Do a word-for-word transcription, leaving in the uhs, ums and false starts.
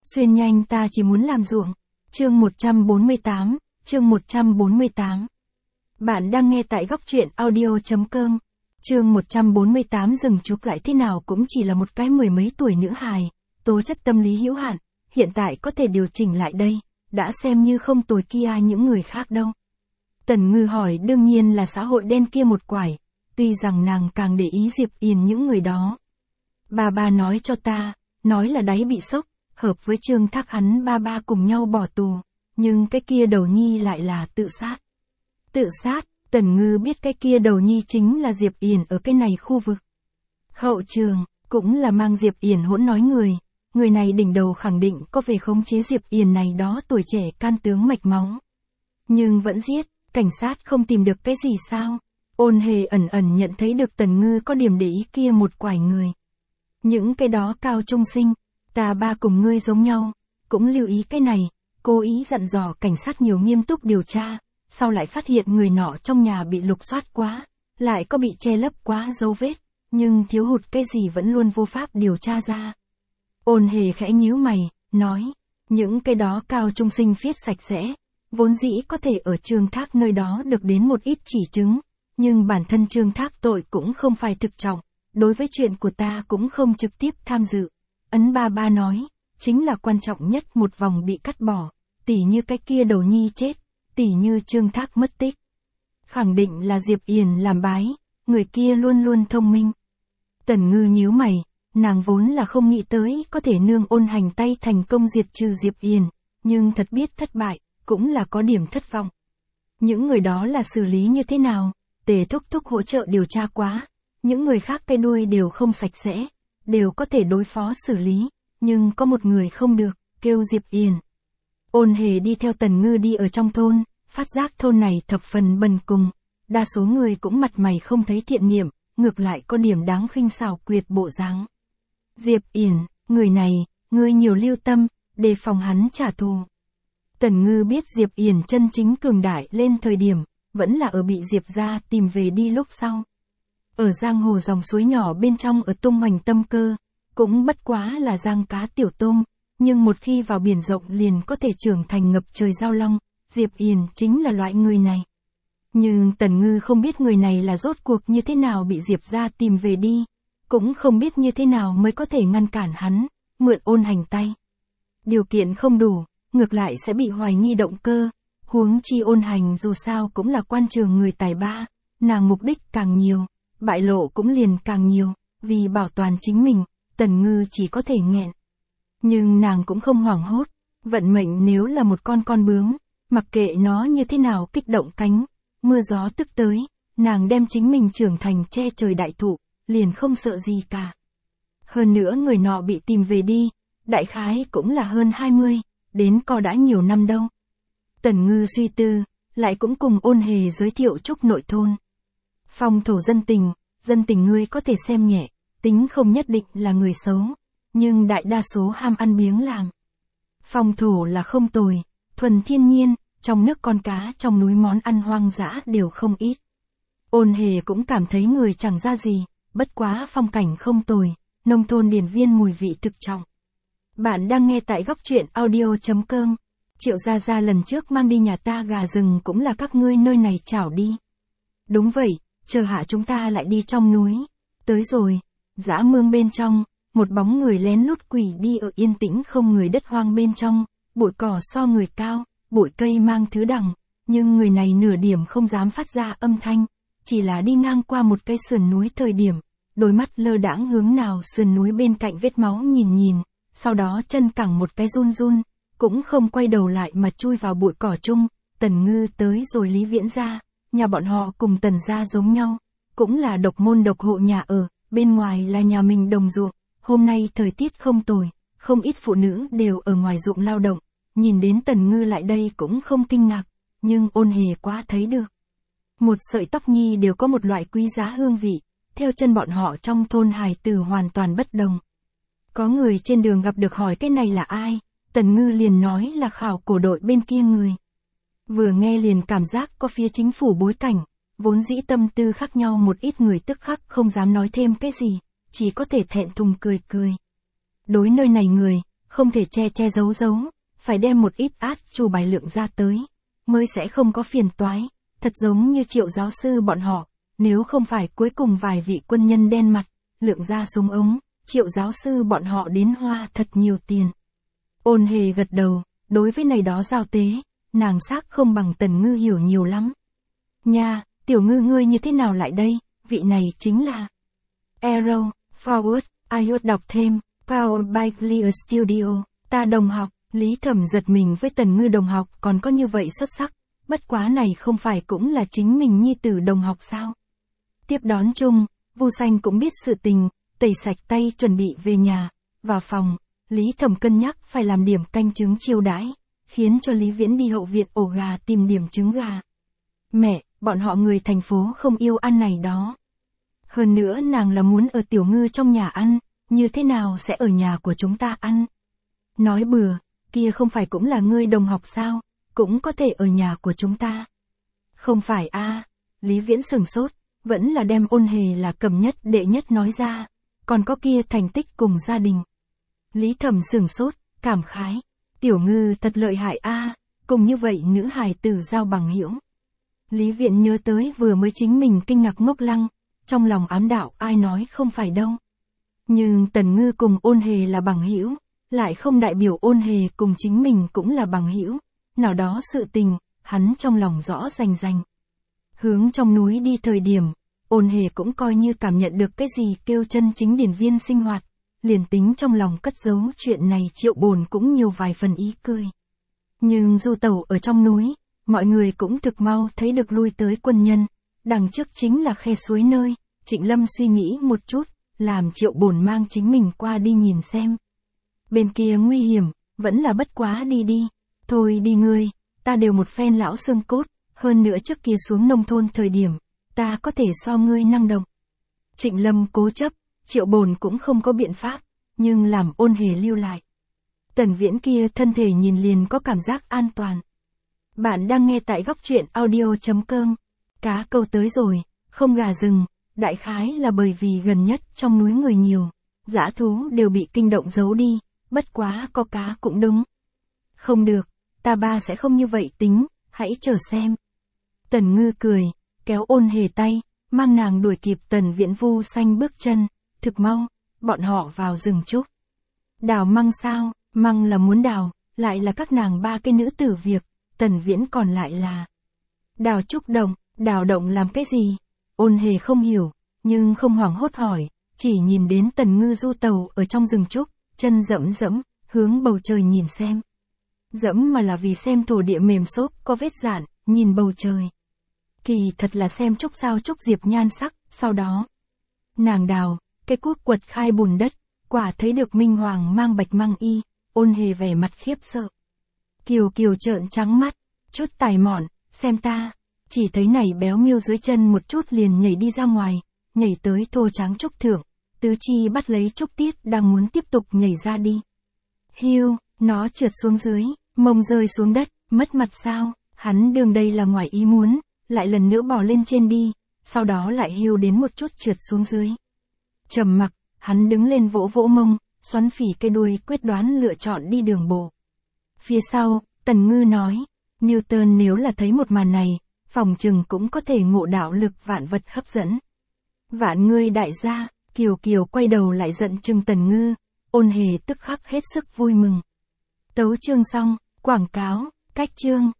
Xuyên nhanh ta chỉ muốn làm ruộng. Chương một trăm bốn mươi tám, chương một trăm bốn mươi tám. Bạn đang nghe tại góc truyện audio.com. Chương một trăm bốn mươi tám dừng chụp lại thế nào cũng chỉ là một cái mười mấy tuổi nữ hài, tố chất tâm lý hữu hạn, hiện tại có thể điều chỉnh lại đây, đã xem như không tồi kia những người khác đâu. Tần Ngư hỏi đương nhiên là xã hội đen kia một quải, tuy rằng nàng càng để ý Diệp Yền những người đó. Ba ba nói cho ta, nói là đáy bị sốc, hợp với Trương Thác hắn ba ba cùng nhau bỏ tù, nhưng cái kia đầu nhi lại là tự sát. Tự sát, Tần Ngư biết cái kia đầu nhi chính là Diệp Yền ở cái này khu vực. Hậu trường, cũng là mang Diệp Yền hỗn nói người, người này đỉnh đầu khẳng định có về khống chế Diệp Yền này đó tuổi trẻ can tướng mạch máu. Nhưng vẫn giết, cảnh sát không tìm được cái gì sao? Ôn Hề ẩn ẩn nhận thấy được Tần Ngư có điểm để ý kia một quải người. Những cái đó cao trung sinh, ta ba cùng ngươi giống nhau, cũng lưu ý cái này, cố ý dặn dò cảnh sát nhiều nghiêm túc điều tra, sau lại phát hiện người nọ trong nhà bị lục soát quá, lại có bị che lấp quá dấu vết, nhưng thiếu hụt cái gì vẫn luôn vô pháp điều tra ra. Ôn Hề khẽ nhíu mày, nói, những cái đó cao trung sinh viết sạch sẽ, vốn dĩ có thể ở Trương Thác nơi đó được đến một ít chỉ chứng, nhưng bản thân Trương Thác tội cũng không phải thực trọng, đối với chuyện của ta cũng không trực tiếp tham dự. Ấn ba ba nói, chính là quan trọng nhất một vòng bị cắt bỏ, tỉ như cái kia đầu nhi chết, tỉ như Trương Thác mất tích. Khẳng định là Diệp Yền làm bái, người kia luôn luôn thông minh. Tần Ngư nhíu mày, nàng vốn là không nghĩ tới có thể nương Ôn Hành tay thành công diệt trừ Diệp Yền, nhưng thật biết thất bại, cũng là có điểm thất vọng. Những người đó là xử lý như thế nào? Tề Thúc Thúc hỗ trợ điều tra quá, những người khác cái đuôi đều không sạch sẽ, đều có thể đối phó xử lý, nhưng có một người không được, kêu Diệp Yền. Ôn Hề đi theo Tần Ngư đi ở trong thôn, phát giác thôn này thập phần bần cùng, đa số người cũng mặt mày không thấy thiện niệm, ngược lại có điểm đáng khinh xảo quyệt bộ dáng. Diệp Yền, người này, ngươi nhiều lưu tâm, đề phòng hắn trả thù. Tần Ngư biết Diệp Yền chân chính cường đại lên thời điểm, vẫn là ở bị Diệp gia tìm về đi lúc sau. Ở giang hồ dòng suối nhỏ bên trong ở tung hoành tâm cơ, cũng bất quá là giang cá tiểu tôm, nhưng một khi vào biển rộng liền có thể trưởng thành ngập trời giao long, Diệp Yền chính là loại người này. Nhưng Tần Ngư không biết người này là rốt cuộc như thế nào bị Diệp gia tìm về đi, cũng không biết như thế nào mới có thể ngăn cản hắn, mượn Ôn Hành tay. Điều kiện không đủ, ngược lại sẽ bị hoài nghi động cơ, huống chi Ôn Hành dù sao cũng là quan trường người tài ba, nàng mục đích càng nhiều, bại lộ cũng liền càng nhiều, vì bảo toàn chính mình, Tần Ngư chỉ có thể nghẹn. Nhưng nàng cũng không hoảng hốt, vận mệnh nếu là một con con bướm, mặc kệ nó như thế nào kích động cánh, mưa gió tức tới, nàng đem chính mình trưởng thành che trời đại thụ, liền không sợ gì cả. Hơn nữa người nọ bị tìm về đi, đại khái cũng là hơn hai mươi, đến co đã nhiều năm đâu. Tần Ngư suy tư, lại cũng cùng Ôn Hề giới thiệu Trúc nội thôn. Phong thổ dân tình, dân tình ngươi có thể xem nhẹ, tính không nhất định là người xấu, nhưng đại đa số ham ăn biếng làm. Phong thổ là không tồi, thuần thiên nhiên, trong nước con cá trong núi món ăn hoang dã đều không ít. Ôn Hề cũng cảm thấy người chẳng ra gì, bất quá phong cảnh không tồi, nông thôn điển viên mùi vị thực trọng. Bạn đang nghe tại góc truyện audio.com. Triệu Gia Gia lần trước mang đi nhà ta gà rừng cũng là các ngươi nơi này chảo đi. Đúng vậy, chờ hạ chúng ta lại đi trong núi. Tới rồi, dã mương bên trong, một bóng người lén lút quỷ đi ở yên tĩnh không người đất hoang bên trong, bụi cỏ so người cao, bụi cây mang thứ đằng, nhưng người này nửa điểm không dám phát ra âm thanh, chỉ là đi ngang qua một cây sườn núi thời điểm, đôi mắt lơ đãng hướng nào sườn núi bên cạnh vết máu nhìn nhìn, sau đó chân cẳng một cái run run, cũng không quay đầu lại mà chui vào bụi cỏ chung. Tần Ngư tới rồi Lý Viễn gia, nhà bọn họ cùng Tần gia giống nhau, cũng là độc môn độc hộ nhà ở, bên ngoài là nhà mình đồng ruộng, hôm nay thời tiết không tồi, không ít phụ nữ đều ở ngoài ruộng lao động, nhìn đến Tần Ngư lại đây cũng không kinh ngạc, nhưng Ôn Hề quá thấy được. Một sợi tóc nhi đều có một loại quý giá hương vị, theo chân bọn họ trong thôn hài tử hoàn toàn bất đồng. Có người trên đường gặp được hỏi cái này là ai, Tần Ngư liền nói là khảo cổ đội bên kia người. Vừa nghe liền cảm giác có phía chính phủ bối cảnh, vốn dĩ tâm tư khác nhau một ít người tức khắc không dám nói thêm cái gì, chỉ có thể thẹn thùng cười cười. Đối nơi này người, không thể che che giấu giấu, phải đem một ít át chủ bài lượng ra tới, mới sẽ không có phiền toái, thật giống như Triệu giáo sư bọn họ, nếu không phải cuối cùng vài vị quân nhân đen mặt, lượng ra súng ống, Triệu giáo sư bọn họ đến hoa thật nhiều tiền. Ôn Hề gật đầu, đối với này đó giao tế, nàng xác không bằng Tần Ngư hiểu nhiều lắm. Nha, Tiểu Ngư ngươi như thế nào lại đây, vị này chính là Arrow, Forward, iOS đọc thêm, Powered by Clear Studio, ta đồng học, Lý Thẩm giật mình với Tần Ngư đồng học còn có như vậy xuất sắc, bất quá này không phải cũng là chính mình nhi tử đồng học sao. Tiếp đón chung, Vu Xanh cũng biết sự tình, tẩy sạch tay chuẩn bị về nhà, vào phòng, Lý Thẩm cân nhắc phải làm điểm canh trứng chiêu đãi, khiến cho Lý Viễn đi hậu viện ổ gà tìm điểm trứng gà. Mẹ, bọn họ người thành phố không yêu ăn này đó. Hơn nữa nàng là muốn ở Tiểu Ngư trong nhà ăn, như thế nào sẽ ở nhà của chúng ta ăn? Nói bừa, kia không phải cũng là ngươi đồng học sao, cũng có thể ở nhà của chúng ta. Không phải a à, Lý Viễn sừng sốt, vẫn là đem Ôn Hề là cầm nhất đệ nhất nói ra, còn có kia thành tích cùng gia đình. Lý Thẩm sừng sốt, cảm khái, Tiểu Ngư thật lợi hại a à, cùng như vậy nữ hài tử giao bằng hữu. Lý Viễn nhớ tới vừa mới chính mình kinh ngạc ngốc lăng, trong lòng ám đạo ai nói không phải đâu. Nhưng Tần Ngư cùng Ôn Hề là bằng hữu, lại không đại biểu Ôn Hề cùng chính mình cũng là bằng hữu, nào đó sự tình, hắn trong lòng rõ rành rành. Hướng trong núi đi thời điểm, Ôn Hề cũng coi như cảm nhận được cái gì kêu chân chính điển viên sinh hoạt, liền tính trong lòng cất giấu chuyện này Triệu Bồn cũng nhiều vài phần ý cười. Nhưng du tẩu ở trong núi, mọi người cũng thực mau thấy được lui tới quân nhân, đằng trước chính là khe suối nơi, Trịnh Lâm suy nghĩ một chút, làm Triệu Bồn mang chính mình qua đi nhìn xem. Bên kia nguy hiểm, vẫn là bất quá đi đi, thôi đi ngươi, ta đều một phen lão xương cốt, hơn nữa trước kia xuống nông thôn thời điểm, ta có thể so ngươi năng động. Trịnh Lâm cố chấp, Triệu Bồn cũng không có biện pháp, nhưng làm Ôn Hề lưu lại. Tần Viễn kia thân thể nhìn liền có cảm giác an toàn. Bạn đang nghe tại góc truyện audio chấm com. Cá câu tới rồi, không gà rừng, đại khái là bởi vì gần nhất trong núi người nhiều, dã thú đều bị kinh động giấu đi, bất quá có cá cũng đúng. Không được, ta ba sẽ không như vậy tính, hãy chờ xem. Tần Ngư cười, kéo Ôn Hề tay, mang nàng đuổi kịp Tần Viễn. Vu Xanh bước chân, thực mau, bọn họ vào rừng trúc. Đào măng sao, măng là muốn đào, lại là các nàng ba cái nữ tử việc, Tần Viễn còn lại là đào trúc đồng, đào động làm cái gì? Ôn Hề không hiểu, nhưng không hoảng hốt hỏi, chỉ nhìn đến Tần Ngư du tàu ở trong rừng trúc, chân dẫm dẫm, hướng bầu trời nhìn xem. Dẫm mà là vì xem thổ địa mềm xốp có vết dạn, nhìn bầu trời. Kỳ thật là xem trúc sao trúc diệp nhan sắc, sau đó nàng đào, cái cuốc quật khai bùn đất, quả thấy được minh hoàng mang bạch mang y, Ôn Hề vẻ mặt khiếp sợ. Kiều Kiều trợn trắng mắt, chút tài mọn, xem ta, chỉ thấy này béo miêu dưới chân một chút liền nhảy đi ra ngoài, nhảy tới thô tráng trúc thượng, tứ chi bắt lấy trúc tiết đang muốn tiếp tục nhảy ra đi. Hiu, nó trượt xuống dưới, mông rơi xuống đất, mất mặt sao, hắn đường đây là ngoài ý muốn, lại lần nữa bò lên trên đi, sau đó lại hiu đến một chút trượt xuống dưới. Trầm mặc, hắn đứng lên vỗ vỗ mông, xoắn phỉ cái đuôi quyết đoán lựa chọn đi đường bộ. Phía sau, Tần Ngư nói, Newton nếu là thấy một màn này, phòng chừng cũng có thể ngộ đạo lực vạn vật hấp dẫn. Vạn ngươi đại gia, Kiều Kiều quay đầu lại giận chừng Tần Ngư, Ôn Hề tức khắc hết sức vui mừng. Tấu chương xong, quảng cáo, cách chương.